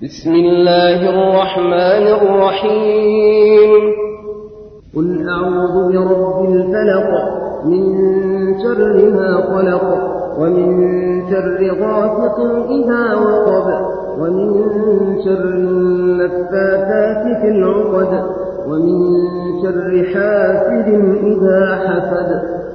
بسم الله الرحمن الرحيم. قل أعوذ برب الفلق من شر ما خلق ومن شر غاسق إذا وقب ومن شر النفاثات في العقد ومن شر حاسد إذا حسد